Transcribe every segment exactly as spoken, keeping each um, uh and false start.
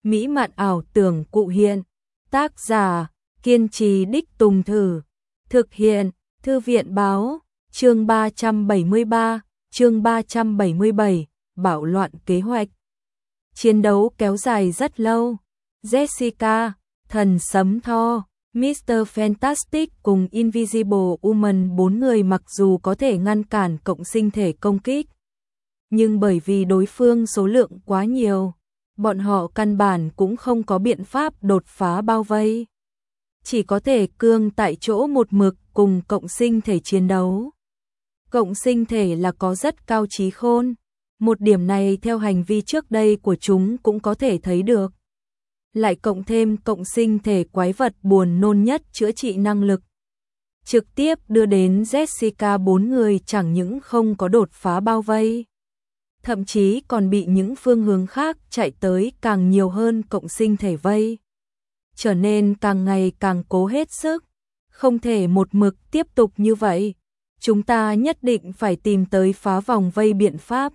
mỹ mạn ảo tưởng cụ hiện. Tác giả, kiên trì đích tùng thử. Thực hiện, Thư viện báo, chương ba trăm bảy mươi ba, chương ba trăm bảy mươi bảy, bạo loạn kế hoạch. Chiến đấu kéo dài rất lâu. Jessica, thần sấm Thor, mít tơ Fantastic cùng Invisible Woman bốn người mặc dù có thể ngăn cản cộng sinh thể công kích, nhưng bởi vì đối phương số lượng quá nhiều, bọn họ căn bản cũng không có biện pháp đột phá bao vây. Chỉ có thể cương tại chỗ một mực cùng cộng sinh thể chiến đấu. Cộng sinh thể là có rất cao trí khôn. Một điểm này theo hành vi trước đây của chúng cũng có thể thấy được. Lại cộng thêm cộng sinh thể quái vật buồn nôn nhất chữa trị năng lực. Trực tiếp đưa đến Jessica bốn người chẳng những không có đột phá bao vây, thậm chí còn bị những phương hướng khác chạy tới càng nhiều hơn cộng sinh thể vây. Trở nên càng ngày càng cố hết sức. Không thể một mực tiếp tục như vậy. Chúng ta nhất định phải tìm tới phá vòng vây biện pháp.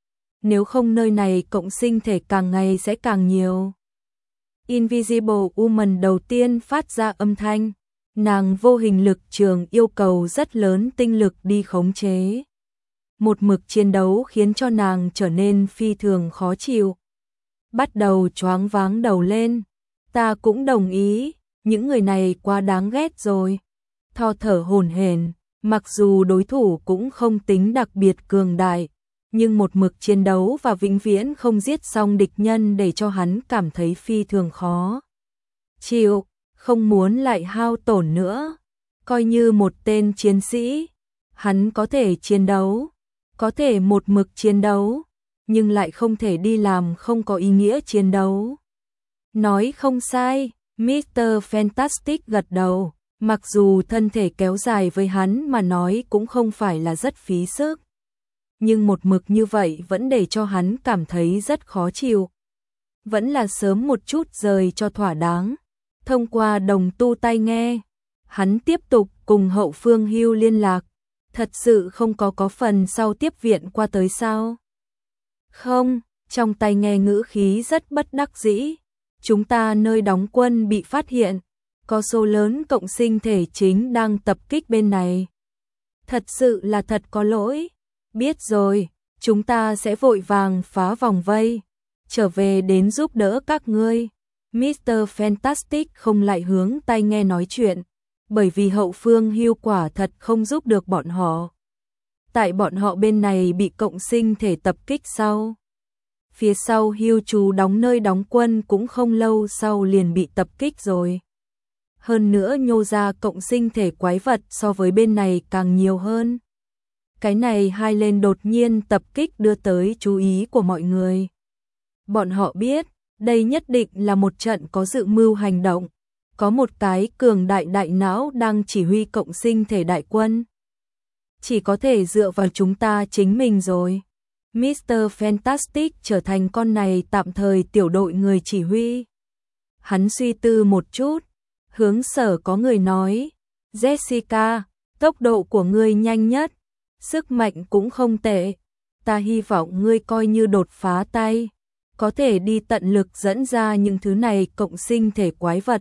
Nếu không nơi này cộng sinh thể càng ngày sẽ càng nhiều. Invisible Woman đầu tiên phát ra âm thanh. Nàng vô hình lực trường yêu cầu rất lớn tinh lực đi khống chế. Một mực chiến đấu khiến cho nàng trở nên phi thường khó chịu. Bắt đầu choáng váng đầu lên. Ta cũng đồng ý, những người này quá đáng ghét rồi. Thor thở hổn hển, mặc dù đối thủ cũng không tính đặc biệt cường đại, nhưng một mực chiến đấu và vĩnh viễn không giết xong địch nhân để cho hắn cảm thấy phi thường khó chịu, không muốn lại hao tổn nữa. Coi như một tên chiến sĩ, hắn có thể chiến đấu, có thể một mực chiến đấu, nhưng lại không thể đi làm không có ý nghĩa chiến đấu. Nói không sai, mít tơ Fantastic gật đầu, mặc dù thân thể kéo dài với hắn mà nói cũng không phải là rất phí sức. Nhưng một mực như vậy vẫn để cho hắn cảm thấy rất khó chịu. Vẫn là sớm một chút rời cho thỏa đáng. Thông qua đồng tu tai nghe, hắn tiếp tục cùng hậu phương Hugh liên lạc. Thật sự không có có phần sau tiếp viện qua tới sao? Không, trong tai nghe ngữ khí rất bất đắc dĩ. Chúng ta nơi đóng quân bị phát hiện, có số lớn cộng sinh thể chính đang tập kích bên này. Thật sự là thật có lỗi. Biết rồi, chúng ta sẽ vội vàng phá vòng vây, trở về đến giúp đỡ các ngươi. mít tơ Fantastic không lại hướng tai nghe nói chuyện, bởi vì hậu phương Hugh quả thật không giúp được bọn họ. Tại bọn họ bên này bị cộng sinh thể tập kích sau. Phía sau Hugh chú đóng nơi đóng quân cũng không lâu sau liền bị tập kích rồi. Hơn nữa nhô ra cộng sinh thể quái vật so với bên này càng nhiều hơn. Cái này hai lên đột nhiên tập kích đưa tới chú ý của mọi người. Bọn họ biết, đây nhất định là một trận có dự mưu hành động. Có một cái cường đại đại não đang chỉ huy cộng sinh thể đại quân. Chỉ có thể dựa vào chúng ta chính mình rồi. mít tơ Fantastic trở thành con này tạm thời tiểu đội người chỉ huy. Hắn suy tư một chút, hướng Sở có người nói, Jessica, tốc độ của ngươi nhanh nhất, sức mạnh cũng không tệ, ta hy vọng ngươi coi như đột phá tay, có thể đi tận lực dẫn ra những thứ này cộng sinh thể quái vật,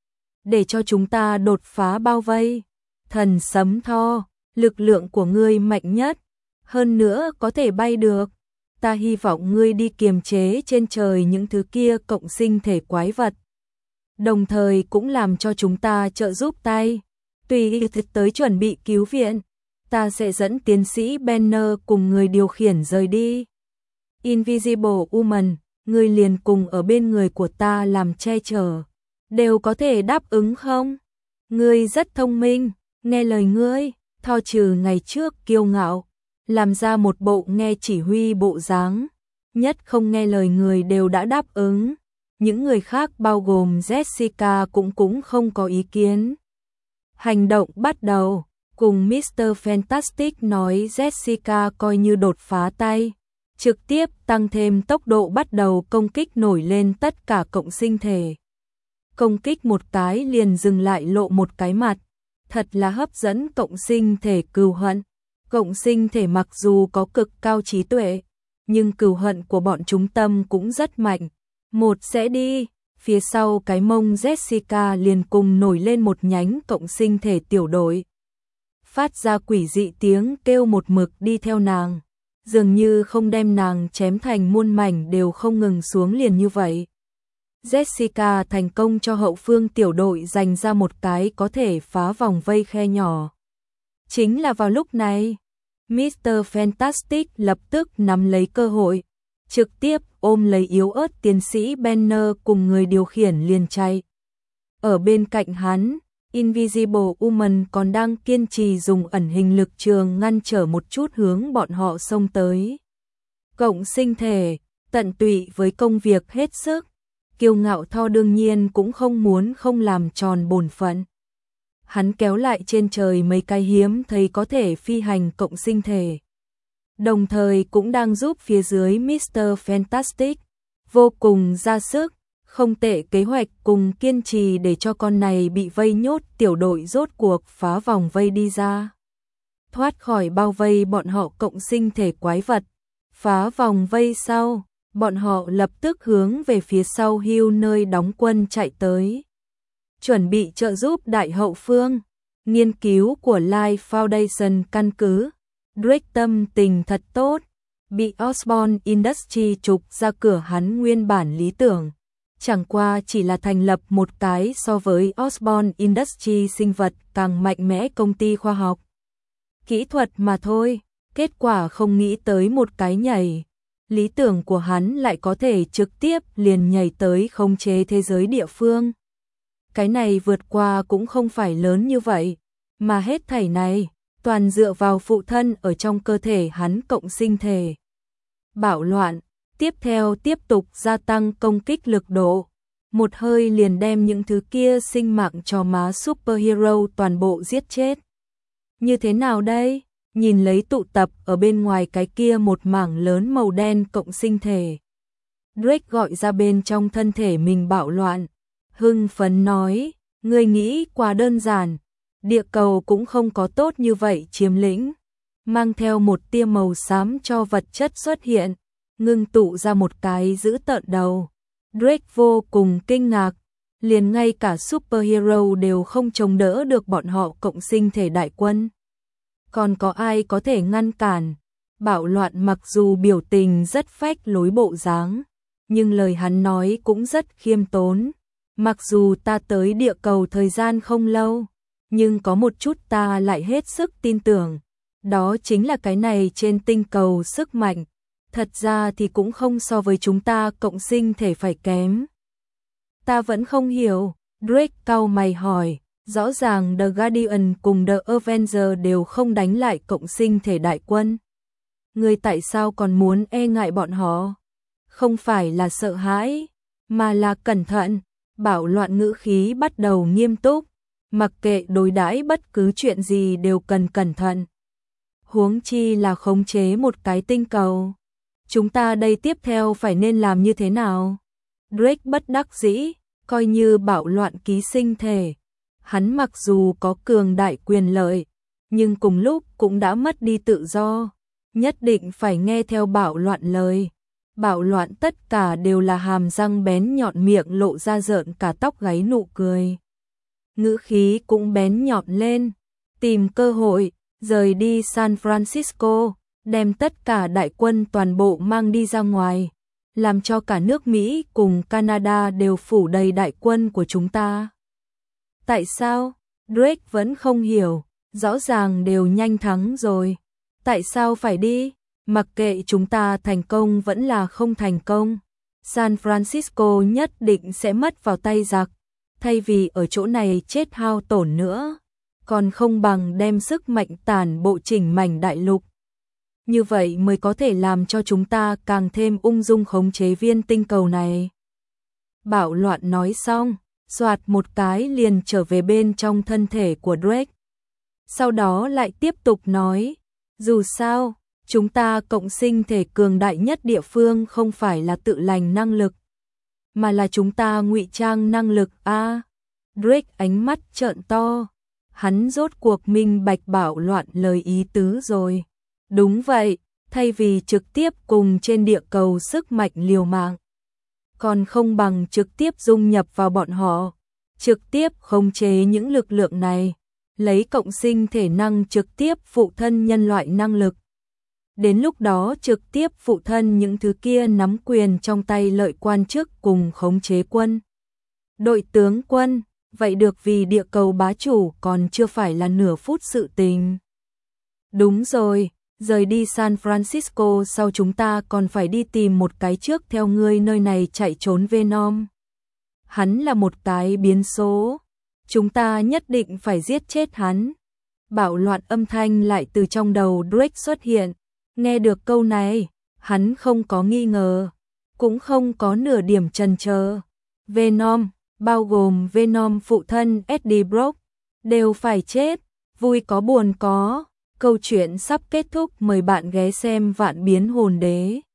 để cho chúng ta đột phá bao vây. Thần sấm Thor, lực lượng của ngươi mạnh nhất, hơn nữa có thể bay được. Ta hy vọng ngươi đi kiềm chế trên trời những thứ kia cộng sinh thể quái vật. Đồng thời cũng làm cho chúng ta trợ giúp tay. Tùy tới chuẩn bị cứu viện, ta sẽ dẫn tiến sĩ Banner cùng người điều khiển rời đi. Invisible Woman, ngươi liền cùng ở bên người của ta làm che chở. Đều có thể đáp ứng không? Ngươi rất thông minh, nghe lời ngươi. Thor trừ ngày trước kiêu ngạo, làm ra một bộ nghe chỉ huy bộ dáng, nhất không nghe lời người đều đã đáp ứng. Những người khác bao gồm Jessica cũng cũng không có ý kiến. Hành động bắt đầu, cùng mít tơ Fantastic nói Jessica coi như đột phá tay, trực tiếp tăng thêm tốc độ bắt đầu công kích nổi lên tất cả cộng sinh thể. Công kích một cái liền dừng lại lộ một cái mặt. Thật là hấp dẫn cộng sinh thể cừu hận. Cộng sinh thể mặc dù có cực cao trí tuệ, nhưng cừu hận của bọn chúng tâm cũng rất mạnh. Một sẽ đi, phía sau cái mông Jessica liền cùng nổi lên một nhánh cộng sinh thể tiểu đội. Phát ra quỷ dị tiếng kêu một mực đi theo nàng, dường như không đem nàng chém thành muôn mảnh đều không ngừng xuống liền như vậy. Jessica thành công cho hậu phương tiểu đội giành ra một cái có thể phá vòng vây khe nhỏ. Chính là vào lúc này, mít tơ Fantastic lập tức nắm lấy cơ hội, trực tiếp ôm lấy yếu ớt tiến sĩ Banner cùng người điều khiển liền chạy. Ở bên cạnh hắn, Invisible Woman còn đang kiên trì dùng ẩn hình lực trường ngăn trở một chút hướng bọn họ xông tới. Cộng sinh thể, tận tụy với công việc hết sức, kiêu ngạo Thor đương nhiên cũng không muốn không làm tròn bổn phận. Hắn kéo lại trên trời mấy cái hiếm thấy có thể phi hành cộng sinh thể. Đồng thời cũng đang giúp phía dưới mít tơ Fantastic vô cùng ra sức, không tệ kế hoạch cùng kiên trì để cho con này bị vây nhốt tiểu đội rốt cuộc phá vòng vây đi ra. Thoát khỏi bao vây bọn họ cộng sinh thể quái vật, phá vòng vây sau, bọn họ lập tức hướng về phía sau Hugh nơi đóng quân chạy tới. Chuẩn bị trợ giúp đại hậu phương, nghiên cứu của Life Foundation căn cứ. Drake tâm tình thật tốt, bị Osborn Industries trục ra cửa hắn nguyên bản lý tưởng. Chẳng qua chỉ là thành lập một cái so với Osborn Industries sinh vật càng mạnh mẽ công ty khoa học. Kỹ thuật mà thôi, kết quả không nghĩ tới một cái nhảy. Lý tưởng của hắn lại có thể trực tiếp liền nhảy tới khống chế thế giới địa phương. Cái này vượt qua cũng không phải lớn như vậy, mà hết thảy này toàn dựa vào phụ thân ở trong cơ thể hắn cộng sinh thể. Bạo loạn, tiếp theo tiếp tục gia tăng công kích lực độ, một hơi liền đem những thứ kia sinh mạng cho má superhero toàn bộ giết chết. Như thế nào đây? Nhìn lấy tụ tập ở bên ngoài cái kia một mảng lớn màu đen cộng sinh thể. Drake gọi ra bên trong thân thể mình bạo loạn, hưng phấn nói, ngươi nghĩ quá đơn giản. Địa cầu cũng không có tốt như vậy chiếm lĩnh. Mang theo một tia màu xám cho vật chất xuất hiện, ngưng tụ ra một cái dữ tợn đầu. Drake vô cùng kinh ngạc, liền ngay cả superhero đều không chống đỡ được bọn họ cộng sinh thể đại quân. Còn có ai có thể ngăn cản? Bạo loạn mặc dù biểu tình rất phách lối bộ dáng, nhưng lời hắn nói cũng rất khiêm tốn. Mặc dù ta tới địa cầu thời gian không lâu, nhưng có một chút ta lại hết sức tin tưởng, đó chính là cái này trên tinh cầu sức mạnh, thật ra thì cũng không so với chúng ta cộng sinh thể phải kém. Ta vẫn không hiểu, Drake cau mày hỏi, rõ ràng The Guardian cùng The Avenger đều không đánh lại cộng sinh thể đại quân. Người tại sao còn muốn e ngại bọn họ? Không phải là sợ hãi, mà là cẩn thận. Bạo loạn ngữ khí bắt đầu nghiêm túc, mặc kệ đối đãi bất cứ chuyện gì đều cần cẩn thận. Huống chi là khống chế một cái tinh cầu. Chúng ta đây tiếp theo phải nên làm như thế nào? Drake bất đắc dĩ, coi như bạo loạn ký sinh thể. Hắn mặc dù có cường đại quyền lợi, nhưng cùng lúc cũng đã mất đi tự do. Nhất định phải nghe theo bạo loạn lời. Bạo loạn tất cả đều là hàm răng bén nhọn, miệng lộ ra rợn cả tóc gáy nụ cười. Ngữ khí cũng bén nhọn lên, tìm cơ hội, rời đi San Francisco, đem tất cả đại quân toàn bộ mang đi ra ngoài, làm cho cả nước Mỹ cùng Canada đều phủ đầy đại quân của chúng ta. Tại sao? Drake vẫn không hiểu, rõ ràng đều nhanh thắng rồi. Tại sao phải đi? Mặc kệ chúng ta thành công vẫn là không thành công, San Francisco nhất định sẽ mất vào tay giặc. Thay vì ở chỗ này chết hao tổn nữa, còn không bằng đem sức mạnh tàn bộ chỉnh mảnh đại lục. Như vậy mới có thể làm cho chúng ta càng thêm ung dung khống chế viên tinh cầu này. Bạo loạn nói xong, xoạt một cái liền trở về bên trong thân thể của Drake. Sau đó lại tiếp tục nói, dù sao, chúng ta cộng sinh thể cường đại nhất địa phương không phải là tự lành năng lực, mà là chúng ta ngụy trang năng lực a. À, Drake ánh mắt trợn to, hắn rốt cuộc minh bạch bạo loạn lời ý tứ rồi. Đúng vậy, thay vì trực tiếp cùng trên địa cầu sức mạnh liều mạng, còn không bằng trực tiếp dung nhập vào bọn họ, trực tiếp khống chế những lực lượng này, lấy cộng sinh thể năng trực tiếp phụ thân nhân loại năng lực. Đến lúc đó trực tiếp phụ thân những thứ kia nắm quyền trong tay lợi quan chức cùng khống chế quân. Đội tướng quân, vậy được vì địa cầu bá chủ còn chưa phải là nửa phút sự tình. Đúng rồi, rời đi San Francisco sau chúng ta còn phải đi tìm một cái trước theo ngươi nơi này chạy trốn Venom. Hắn là một cái biến số, chúng ta nhất định phải giết chết hắn. Bạo loạn âm thanh lại từ trong đầu Drake xuất hiện, nghe được câu này, hắn không có nghi ngờ, cũng không có nửa điểm chần chờ. Venom, bao gồm Venom phụ thân Eddie Brock, đều phải chết, vui có buồn có. Câu chuyện sắp kết thúc, mời bạn ghé xem Vạn Biến Hồn Đế.